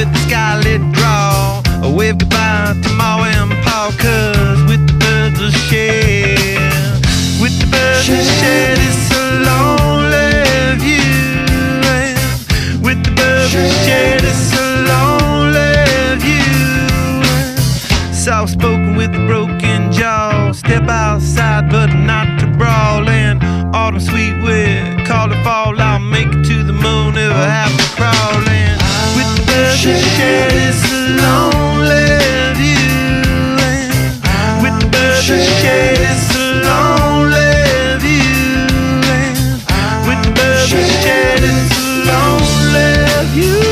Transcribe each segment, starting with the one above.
with the skylit draw. A wave goodbye to Ma and Pa, 'cause with the birds of shed, with the birds of shed, it's a lonely view. And with the birds of shed, it's a lonely view. Soft spoken with a broken jaw. Step outside, but not to brawl. And autumn sweet with call it fall. I'll make it to the moon if I have to crawl. And with the birds of shed, it's a lonely view. And with the birds of shed, it's a lonely view. And with the birds of shed, it's a lonely view.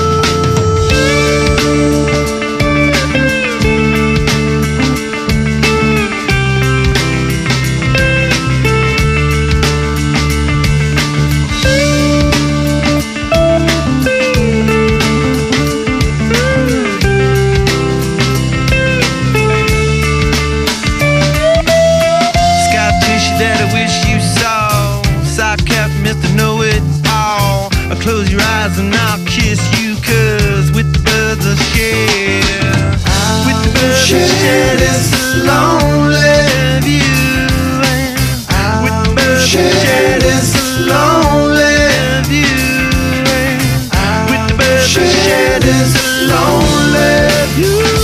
Mr. Know-It-All, close your eyes and I'll kiss you, 'cause with the birds of shed, with the birds of shed, it's a lonely view. And with the birds of shed, it's a lonely view. And with the birds of shed, it's a lonely view.